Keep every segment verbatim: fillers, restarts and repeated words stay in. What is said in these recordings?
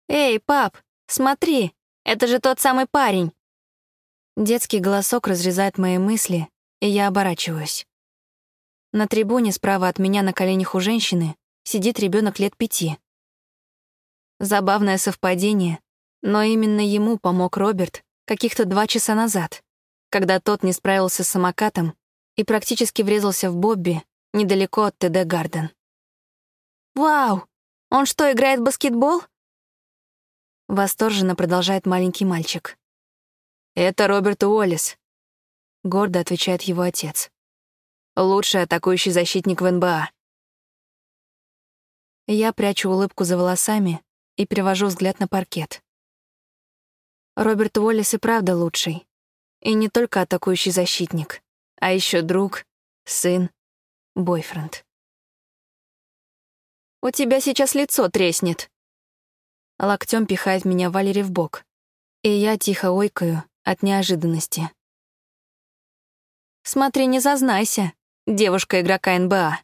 «Эй, пап, смотри, это же тот самый парень!» Детский голосок разрезает мои мысли, и я оборачиваюсь. На трибуне справа от меня на коленях у женщины сидит ребенок лет пяти. Забавное совпадение, но именно ему помог Роберт каких-то два часа назад, когда тот не справился с самокатом и практически врезался в Бобби недалеко от тэ дэ Гарден. «Вау! Он что, играет в баскетбол?» Восторженно продолжает маленький мальчик. «Это Роберт Уоллес», — гордо отвечает его отец. «Лучший атакующий защитник в эн бэ а». Я прячу улыбку за волосами и перевожу взгляд на паркет. Роберт Уоллес и правда лучший. И не только атакующий защитник, а еще друг, сын, бойфренд. «У тебя сейчас лицо треснет». Локтем пихает меня Валери в бок, и я тихо ойкаю от неожиданности. «Смотри, не зазнайся, девушка игрока эн бэ а».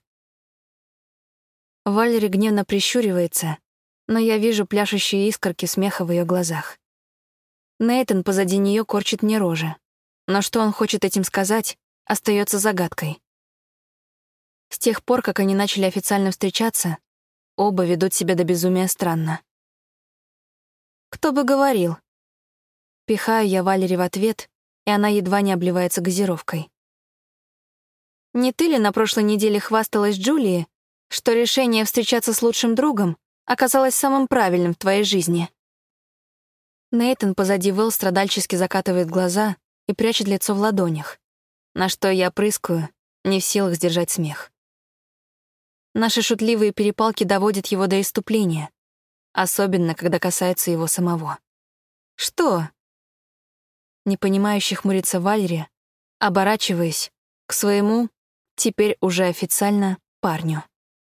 Валери гневно прищуривается, но я вижу пляшущие искорки смеха в ее глазах. Нейтан позади нее корчит мне рожи, но что он хочет этим сказать, остается загадкой. С тех пор, как они начали официально встречаться, оба ведут себя до безумия странно. «Кто бы говорил?» Пихаю я Валери в ответ, и она едва не обливается газировкой. «Не ты ли на прошлой неделе хвасталась Джулии, что решение встречаться с лучшим другом оказалось самым правильным в твоей жизни?» Нейтан позади Вэл страдальчески закатывает глаза и прячет лицо в ладонях, на что я прыскаю, не в силах сдержать смех. Наши шутливые перепалки доводят его до исступления, особенно когда касается его самого. «Что?» Непонимающе хмурится Валери, оборачиваясь к своему, теперь уже официально, парню.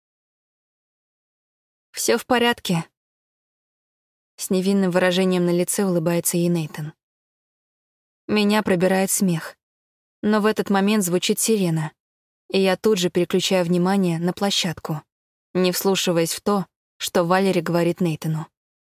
«Всё в порядке». С невинным выражением на лице улыбается ей Нейтан. Меня пробирает смех, но в этот момент звучит сирена, и я тут же переключаю внимание на площадку, не вслушиваясь в то, что Валери говорит Нейтану.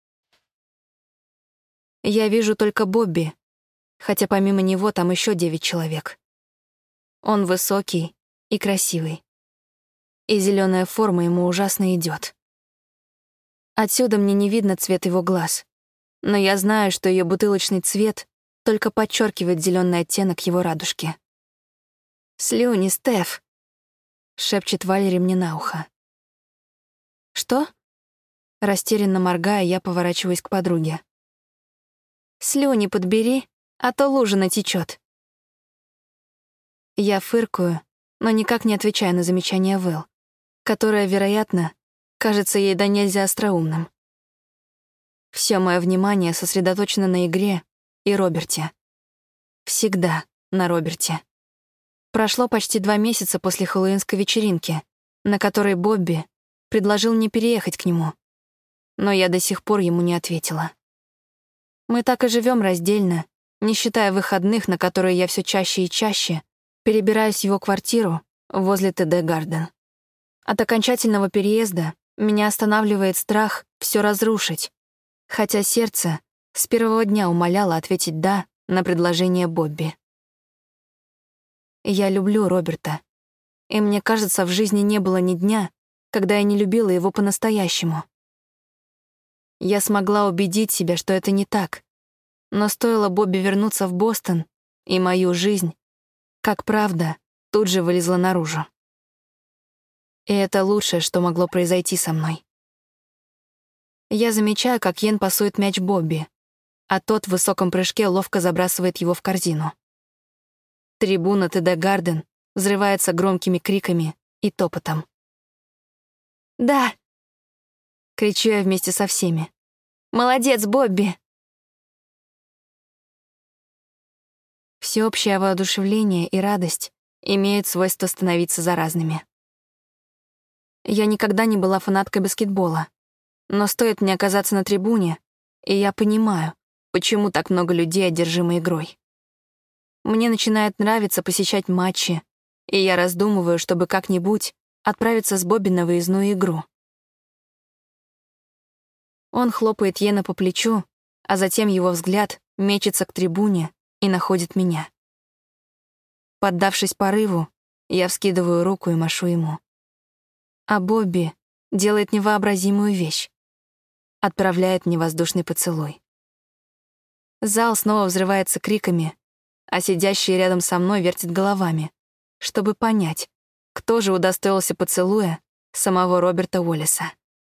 Я вижу только Бобби, хотя помимо него там еще девять человек. Он высокий и красивый, и зеленая форма ему ужасно идет. Отсюда мне не видно цвет его глаз, но я знаю, что ее бутылочный цвет только подчеркивает зеленый оттенок его радужки. «Слюни, Стеф!» — шепчет Валери мне на ухо. «Что?» Растерянно моргая, я поворачиваюсь к подруге. «Слюни подбери, а то лужа натечет». Я фыркаю, но никак не отвечаю на замечание Вэл, которое, вероятно, кажется ей до нельзя остроумным. Всё моё внимание сосредоточено на игре и Роберте. Всегда на Роберте. Прошло почти два месяца после хэллоуинской вечеринки, на которой Бобби предложил мне переехать к нему, но я до сих пор ему не ответила. Мы так и живем раздельно, не считая выходных, на которые я все чаще и чаще перебираюсь в его квартиру возле тэ дэ Гарден. От окончательного переезда меня останавливает страх все разрушить, хотя сердце с первого дня умоляло ответить «да» на предложение Бобби. Я люблю Роберта, и мне кажется, в жизни не было ни дня, когда я не любила его по-настоящему. Я смогла убедить себя, что это не так, но стоило Бобби вернуться в Бостон, и мою жизнь, как правда, тут же вылезла наружу. И это лучшее, что могло произойти со мной. Я замечаю, как Йен пасует мяч Бобби, а тот в высоком прыжке ловко забрасывает его в корзину. Трибуна тэ дэ Гарден взрывается громкими криками и топотом. «Да!» — кричу я вместе со всеми. «Молодец, Бобби!» Всеобщее воодушевление и радость имеют свойство становиться заразными. Я никогда не была фанаткой баскетбола, но стоит мне оказаться на трибуне, и я понимаю, почему так много людей одержимы игрой. Мне начинает нравиться посещать матчи, и я раздумываю, чтобы как-нибудь отправиться с Бобби на выездную игру. Он хлопает Йена по плечу, а затем его взгляд мечется к трибуне и находит меня. Поддавшись порыву, я вскидываю руку и машу ему. А Бобби делает невообразимую вещь. Отправляет мне воздушный поцелуй. Зал снова взрывается криками, а сидящие рядом со мной вертят головами, чтобы понять, кто же удостоился поцелуя самого Роберта Уоллеса.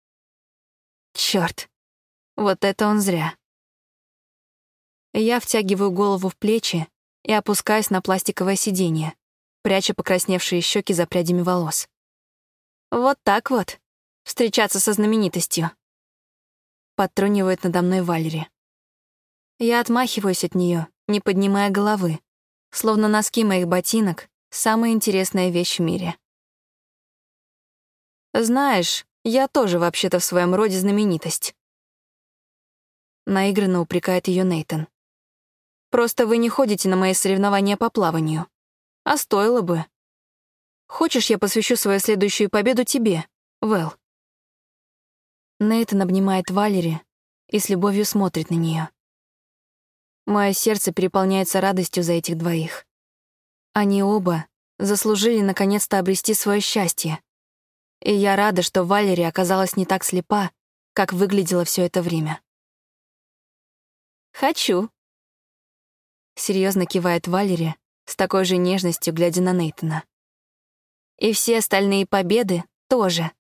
Чёрт, вот это он зря. Я втягиваю голову в плечи и опускаюсь на пластиковое сиденье, пряча покрасневшие щеки за прядями волос. Вот так вот, встречаться со знаменитостью. Подтрунивает надо мной Валери. Я отмахиваюсь от нее, не поднимая головы, словно носки моих ботинок — самая интересная вещь в мире. Знаешь, я тоже вообще-то в своем роде знаменитость. Наигранно упрекает ее Нейтан. Просто вы не ходите на мои соревнования по плаванию. А стоило бы. Хочешь, я посвящу свою следующую победу тебе, Вэл? Нейтан обнимает Валери и с любовью смотрит на нее. Мое сердце переполняется радостью за этих двоих. Они оба заслужили наконец-то обрести свое счастье. И я рада, что Валери оказалась не так слепа, как выглядела все это время. «Хочу», — серьезно кивает Валери, с такой же нежностью глядя на Нейтана. «И все остальные победы тоже».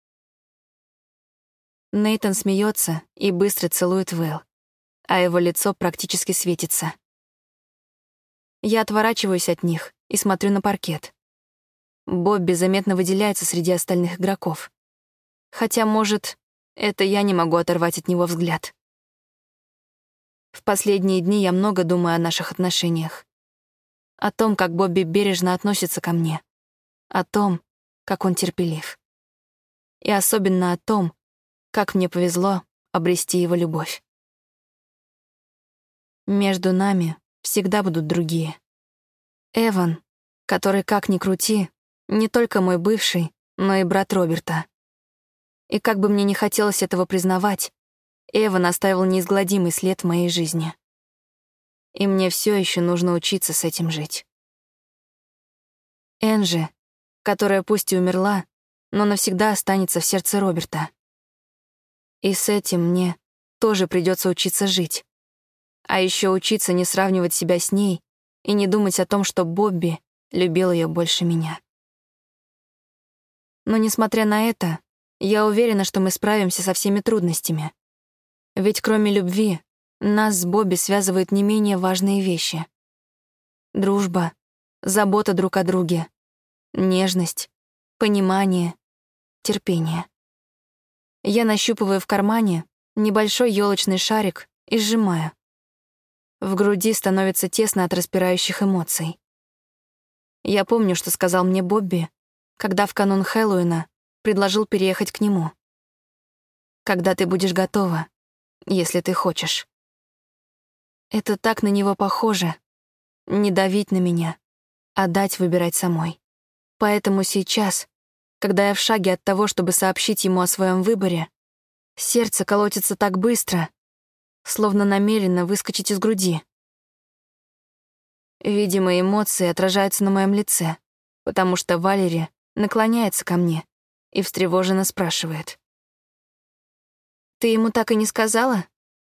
Нейтан смеется и быстро целует Вэл, а его лицо практически светится. Я отворачиваюсь от них и смотрю на паркет. Бобби заметно выделяется среди остальных игроков. Хотя, может, это я не могу оторвать от него взгляд. В последние дни я много думаю о наших отношениях. О том, как Бобби бережно относится ко мне. О том, как он терпелив. И особенно о том, как мне повезло обрести его любовь. Между нами всегда будут другие. Эван, который, как ни крути, не только мой бывший, но и брат Роберта. И как бы мне не хотелось этого признавать, Эван оставил неизгладимый след в моей жизни. И мне все еще нужно учиться с этим жить. Энджи, которая пусть и умерла, но навсегда останется в сердце Роберта. И с этим мне тоже придется учиться жить. А еще учиться не сравнивать себя с ней и не думать о том, что Бобби любил ее больше меня. Но несмотря на это, я уверена, что мы справимся со всеми трудностями. Ведь кроме любви, нас с Бобби связывают не менее важные вещи. Дружба, забота друг о друге, нежность, понимание, терпение. Я нащупываю в кармане небольшой ёлочный шарик и сжимаю. В груди становится тесно от распирающих эмоций. Я помню, что сказал мне Бобби, когда в канун Хэллоуина предложил переехать к нему. Когда ты будешь готова, если ты хочешь. Это так на него похоже. Не давить на меня, а дать выбирать самой. Поэтому сейчас, когда я в шаге от того, чтобы сообщить ему о своем выборе, сердце колотится так быстро, словно намеренно выскочить из груди. Видимо, эмоции отражаются на моем лице, потому что Валери наклоняется ко мне и встревоженно спрашивает. «Ты ему так и не сказала?»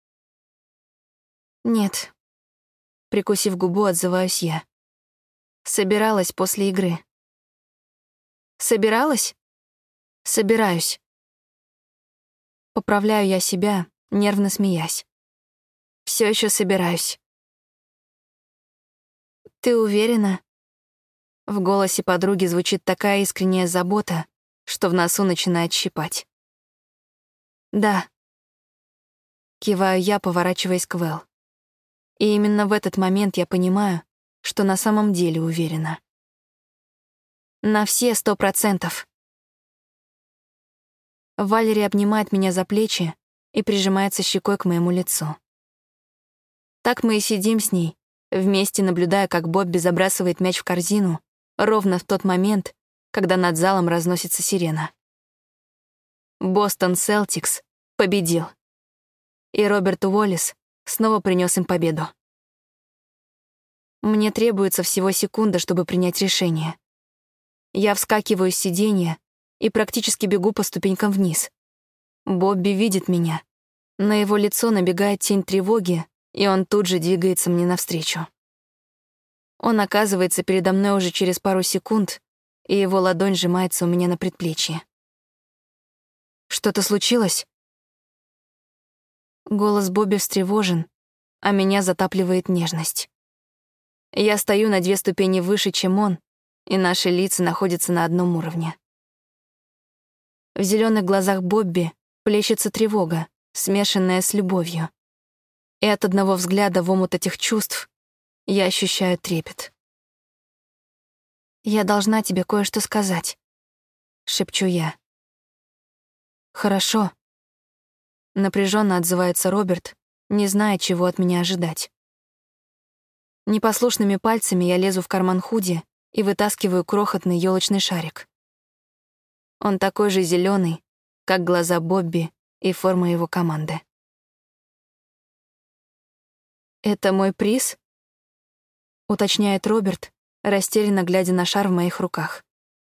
«Нет», — прикусив губу, отзываюсь я. Собиралась после игры. «Собиралась?» «Собираюсь». Поправляю я себя, нервно смеясь. Все еще собираюсь. «Ты уверена?» В голосе подруги звучит такая искренняя забота, что в носу начинает щипать. «Да». Киваю я, поворачиваясь к Вэл. И именно в этот момент я понимаю, что на самом деле уверена. На все сто процентов. Валери обнимает меня за плечи и прижимается щекой к моему лицу. Так мы и сидим с ней, вместе наблюдая, как Бобби забрасывает мяч в корзину ровно в тот момент, когда над залом разносится сирена. Бостон Селтикс победил. и Роберт Уоллес снова принес им победу. Мне требуется всего секунда, чтобы принять решение. Я вскакиваю с сиденья и практически бегу по ступенькам вниз. Бобби видит меня. На его лицо набегает тень тревоги, и он тут же двигается мне навстречу. Он оказывается передо мной уже через пару секунд, и его ладонь сжимается у меня на предплечье. «Что-то случилось?» Голос Бобби встревожен, а меня затапливает нежность. Я стою на две ступени выше, чем он, и наши лица находятся на одном уровне. В зеленых глазах Бобби плещется тревога, смешанная с любовью. И от одного взгляда в омут этих чувств я ощущаю трепет. «Я должна тебе кое-что сказать», — шепчу я. «Хорошо», — напряженно отзывается Роберт, не зная, чего от меня ожидать. Непослушными пальцами я лезу в карман худи и вытаскиваю крохотный ёлочный шарик. Он такой же зеленый, как глаза Бобби и форма его команды. «Это мой приз?» — уточняет Роберт, растерянно глядя на шар в моих руках.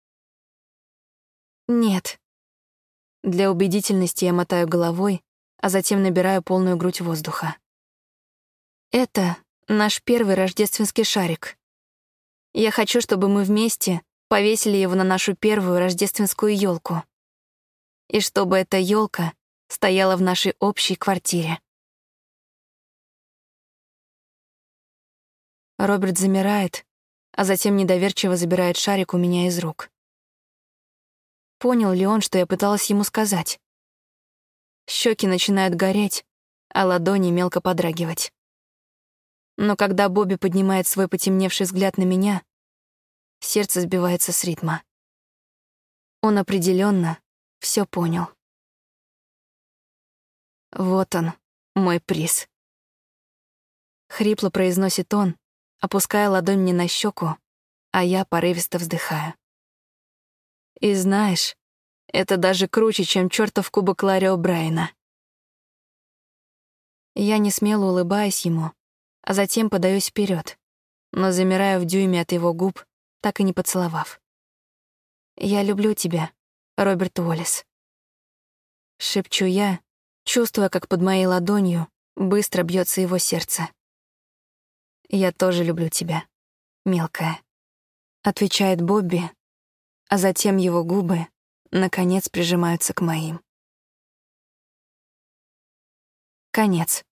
«Нет». Для убедительности я мотаю головой, а затем набираю полную грудь воздуха. «Это наш первый рождественский шарик. Я хочу, чтобы мы вместе повесили его на нашу первую рождественскую елку. И чтобы эта елка стояла в нашей общей квартире». Роберт замирает, а затем недоверчиво забирает шарик у меня из рук. Понял ли он, что я пыталась ему сказать? Щеки начинают гореть, а ладони мелко подрагивать. Но когда Бобби поднимает свой потемневший взгляд на меня, сердце сбивается с ритма. Он определенно все понял. «Вот он, мой приз», — хрипло произносит он, опуская ладонь мне на щеку, а я порывисто вздыхаю. «И знаешь, это даже круче, чем чертов кубок Ларри О'Брайена». Я не смело улыбаюсь ему, а затем подаюсь вперед, но замираю в дюйме от его губ, так и не поцеловав. «Я люблю тебя, Роберт Уоллес», — шепчу я, чувствуя, как под моей ладонью быстро бьется его сердце. «Я тоже люблю тебя, мелкая», — отвечает Бобби, а затем его губы наконец прижимаются к моим. Конец.